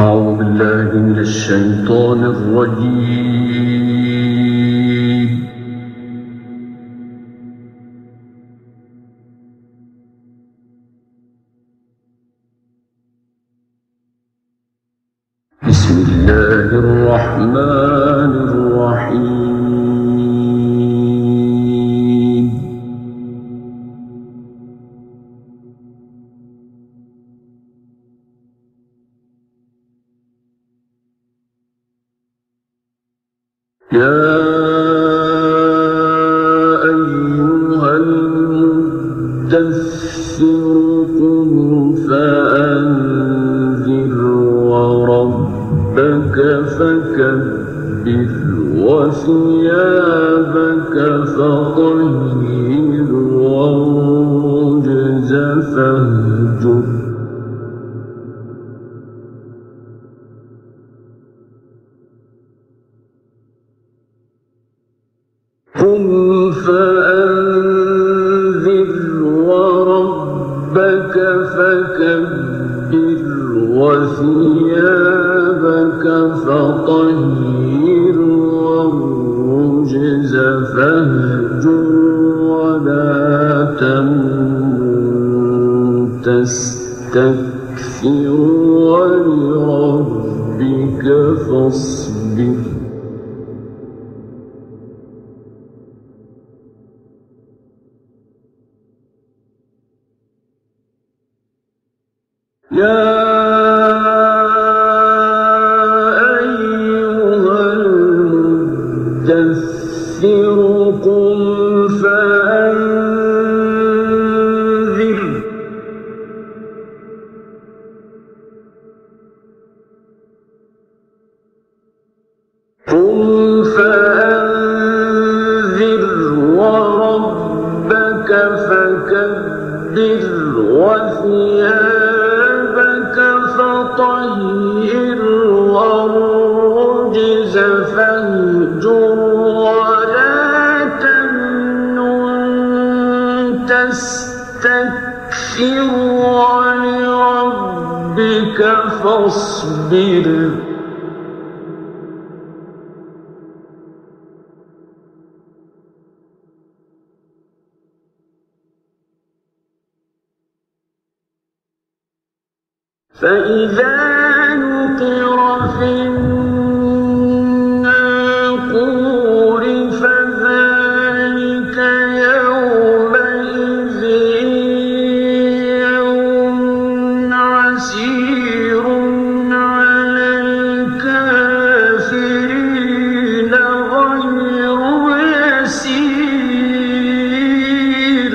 أعوذ بالله من الشيطان الرجيم. بسم الله الرحمن الرحيم. يا أيها المدثر قم فأنذر وربك فكبر وثيابك فطهر والرجز فاهجر. قم فأنذر وربك فكبر وثيابك فطهر والرجز فاهجر ولا تمنن تستكثر ولربك فاصبر. يا أيها المدثر قم فأنذر. قم فأنذر وربك فكبر وثيابك فطهر والرجز فاهجر ولا تمنن تستكثر ولربك فاصبر. فإذا نقر في الناقور فذلك يومئذ يوم عسير على الكافرين غير يسير.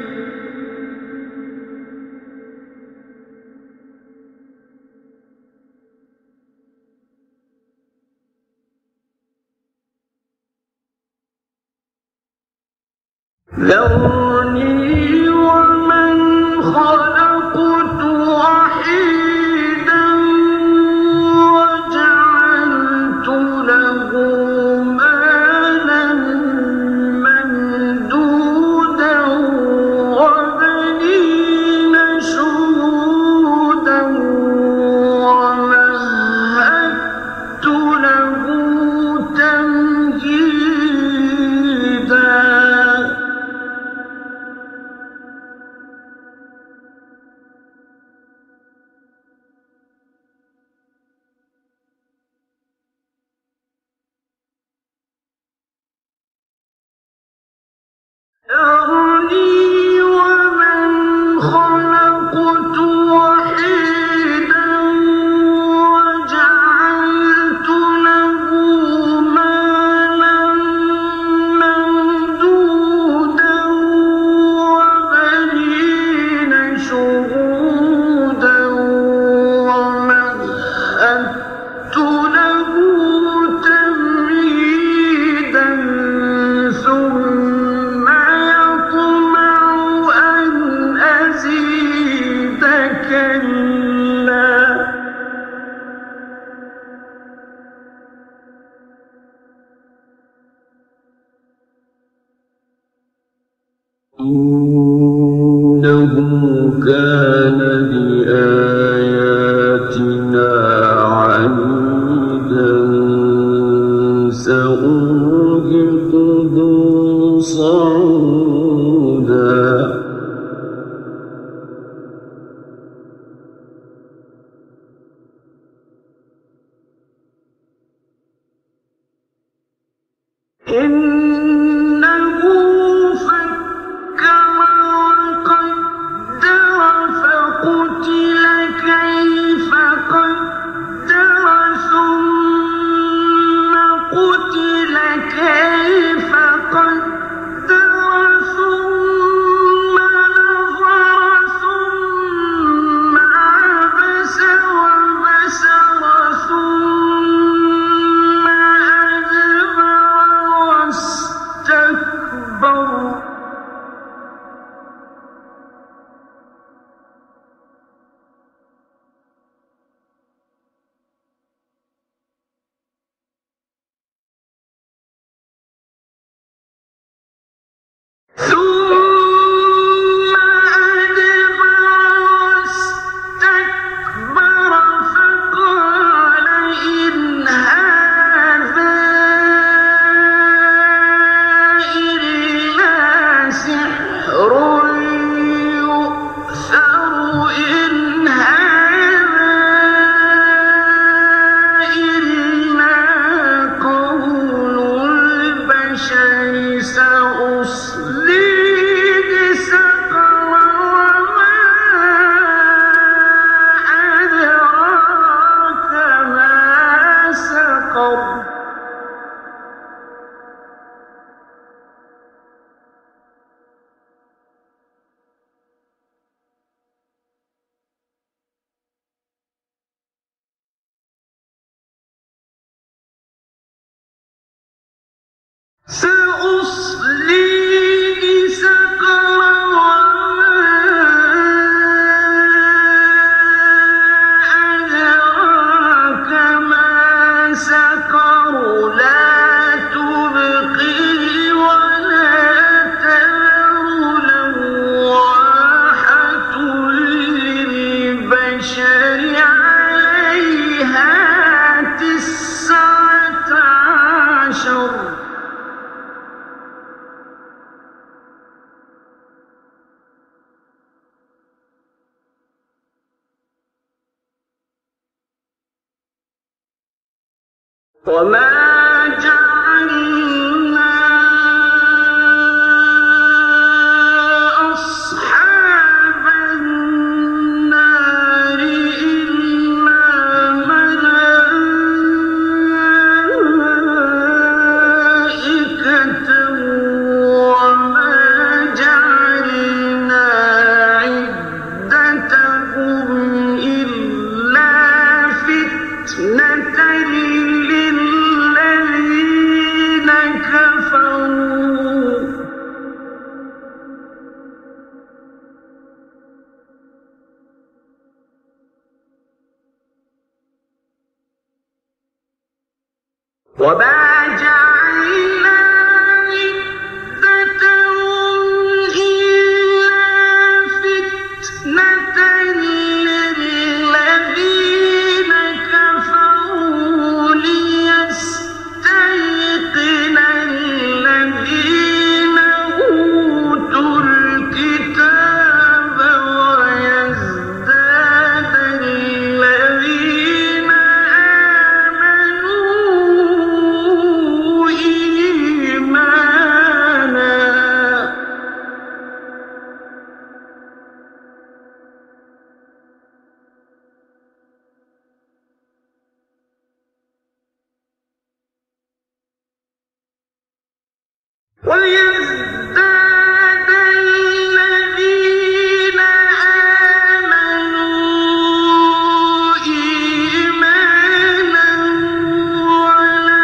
ذرني ومن خلقت وحيدا وجعلت له مالا ممدودا وبنين شهودا ومهدت له تمهيدا. ذرني ومن خلقت وحيدا وجعلت له مالا ممدودا وبنين شهودا ومهدت له تمهيدا ثم يطمع إنه فكر وقدر فقتل كيف قدر ثم قتل كيف قدر ثم نظر ثم عبس وبسر ثم أدبر واستكبر فقال إن هذا إلا سحر يؤثر إن هذا إلا قول البشر سأصليه سقر وما أدراك ما سقر سأصليه سقر وما أدراك ما سقر لا تبقي ولا تذر لواحة للبشر عليها 19 وما جعلنا أصحاب النار إلا ملائكة وما جعلنا عدتهم إلا فتنة للذين كفروا وما جعلنا عدتهم إلا فتنة للذين كفروا ليستيقن الذين أوتوا الكتاب ويزداد الذين آمنوا إيمانا ويزداد الذين آمنوا إيمانا ولا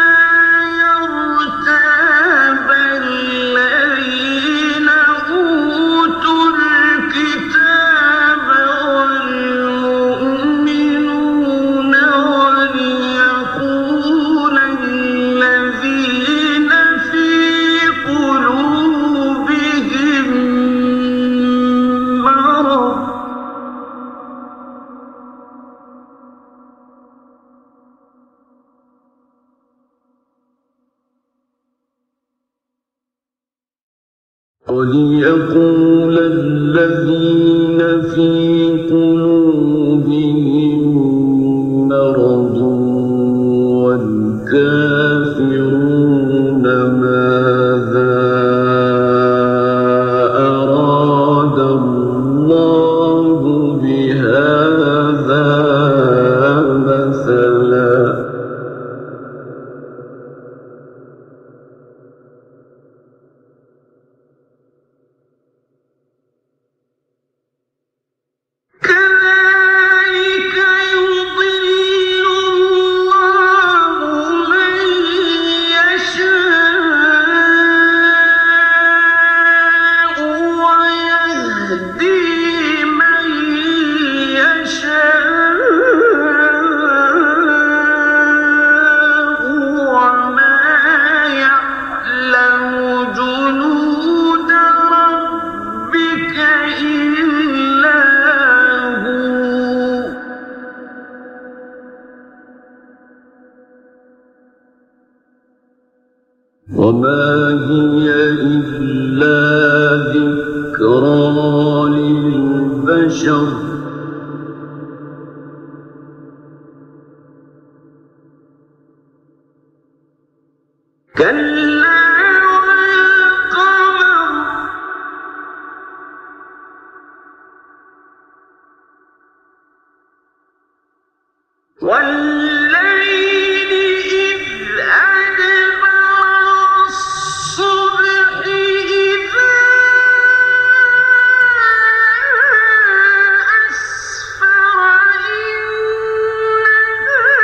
يرتاب الذين أوتوا الكتاب والمؤمنون وليقول الذين في قلوبهم مرض وليقول الذين في قلوبهم مرض والكافرون ماذا وما هي إلا ذكرى للبشر كلا والليل إذ أدبر الصبح إذا أسفر إنها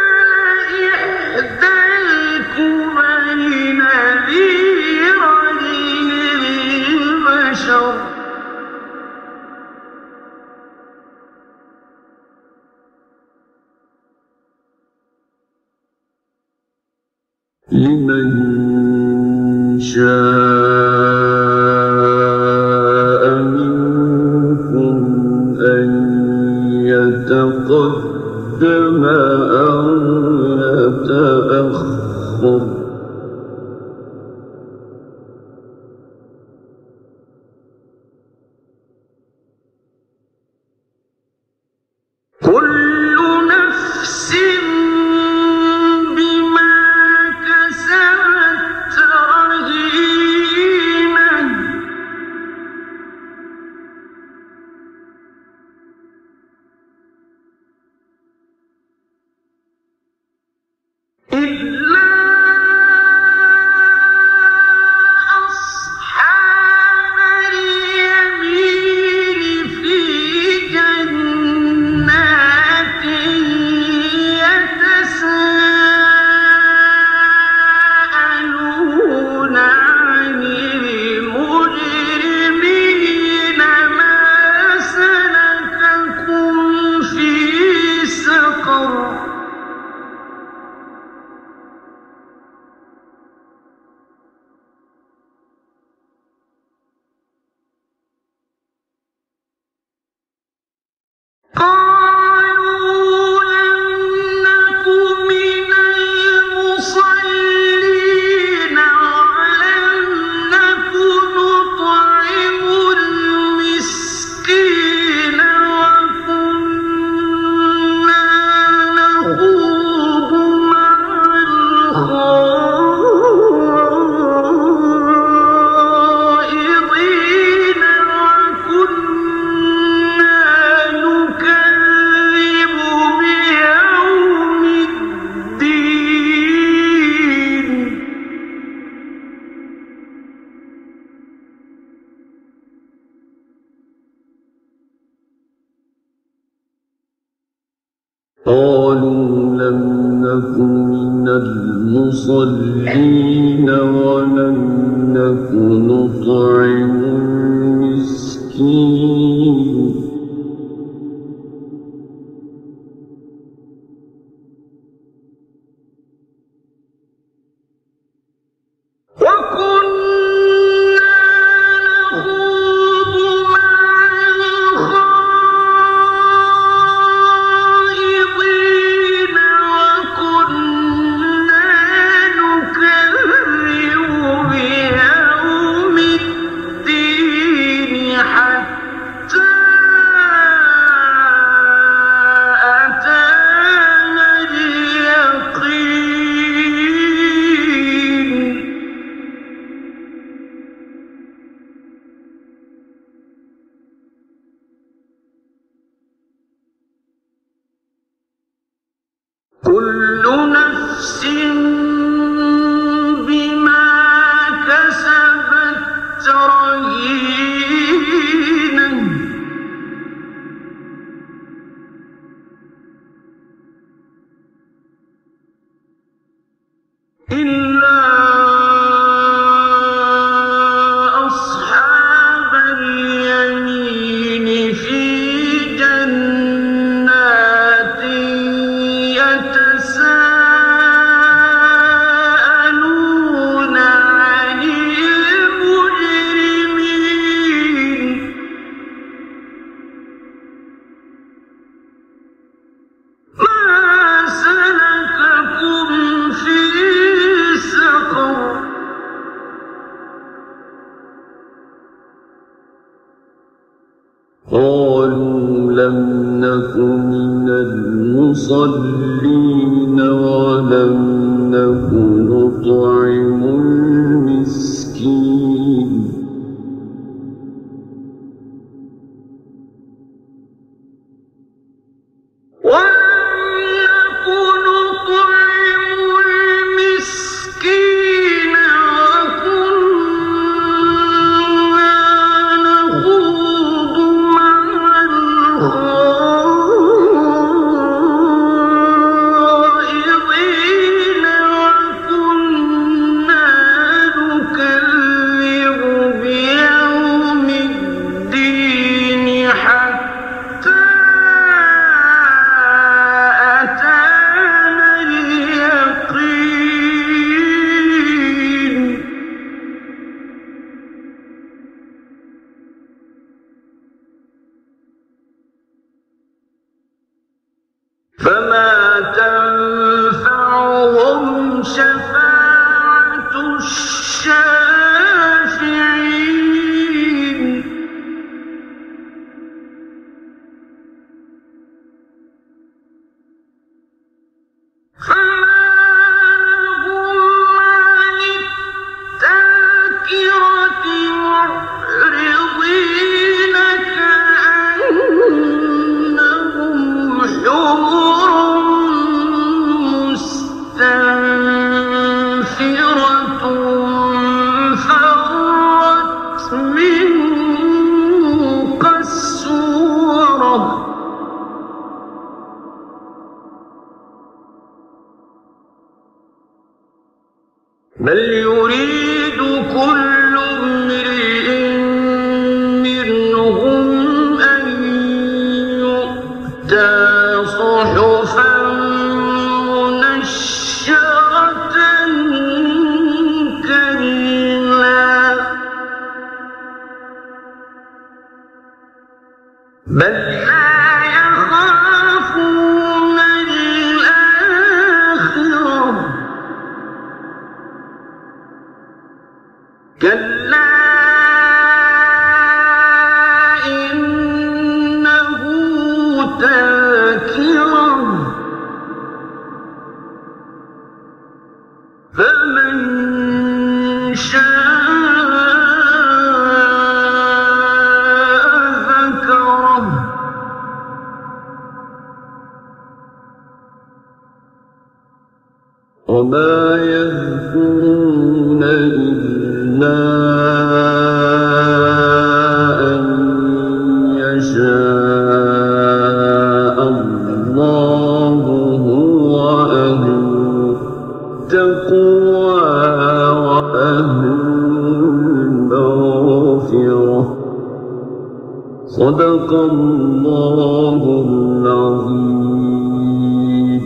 لإحدى الكبر نذيرا للبشر لمن شاء منكم أن يتقدم أو يتأخر كل نفس إلا أصحاب اليمين في جنات يتساءلون عن المجرمين ما سلككم في سقر قالوا لم نك من المصلين ولم نك نطعم المسكين وكنا نخوض مع الخائضين وكنا نكذب بيوم الدين قالوا لم نك من المصلين ولم نك نطعم المسكين وكنا نخوض مع الخائضين وكنا نكذب بيوم الدين حتى أتانا اليقين كل نفس بما كسبت رهينة إلا أصحاب اليمين في جنات يتساءلون عن المجرمين ما سلككم في المصلين ولم نك نطعم المسكين فما تنفعهم شفاعة الشافعين فما هم عن التذكرة معرضين كأنهم حمر مستنفرة فرت من قسورة بل يريد كل امرئ منهم أن يؤتى صحفا منشرة كلا بل لا يخافون الآخرة كلا إنه تذكرة فمن شاء ذكره وما يذكرون إلا أن يشاء الله هو أهل التقوى وأهل المغفرة صدق الله العظيم.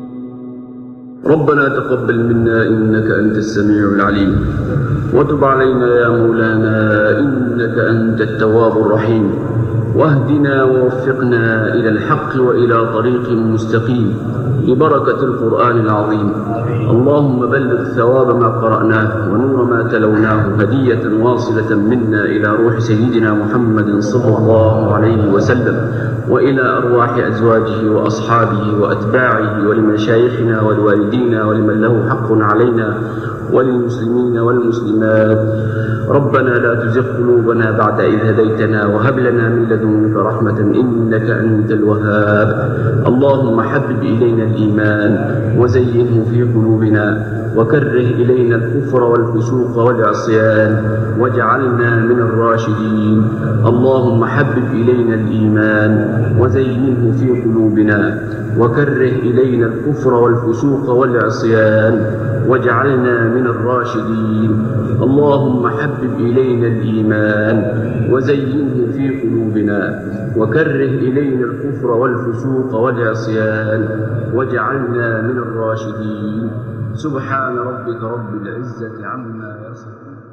ربنا تقبل منا إنك أنت السميع العليم وتب علينا يا مولانا إنك أنت التواب الرحيم واهدنا ووفقنا إلى الحق وإلى طريق مستقيم ببركة القرآن العظيم. اللهم بلغ ثواب ما قرأناه ونور ما تلوناه هدية واصلة منا إلى روح سيدنا محمد صلى الله عليه وسلم وإلى أرواح أزواجه وأصحابه وأتباعه ولمشايخنا ولوالدينا ولمن له حق علينا وللمسلمين والمسلمات. ربنا لا تزغ قلوبنا بعد إذ هديتنا وهب لنا من لدنك رحمة إنك أنت الوهاب. اللهم حبب إلينا الإيمان وزينه في قلوبنا وكره إلينا الكفر والفسوق والعصيان واجعلنا من الراشدين. اللهم حبب إلينا الإيمان وزينه في قلوبنا وكره إلينا الكفر والفسوق والعصيان واجعلنا من الراشدين. اللهم حبب إلينا الإيمان وزينه في قلوبنا وكره إلينا الكفر والفسوق والعصيان واجعلنا من الراشدين. سبحان ربك رب العزة عما يصفون.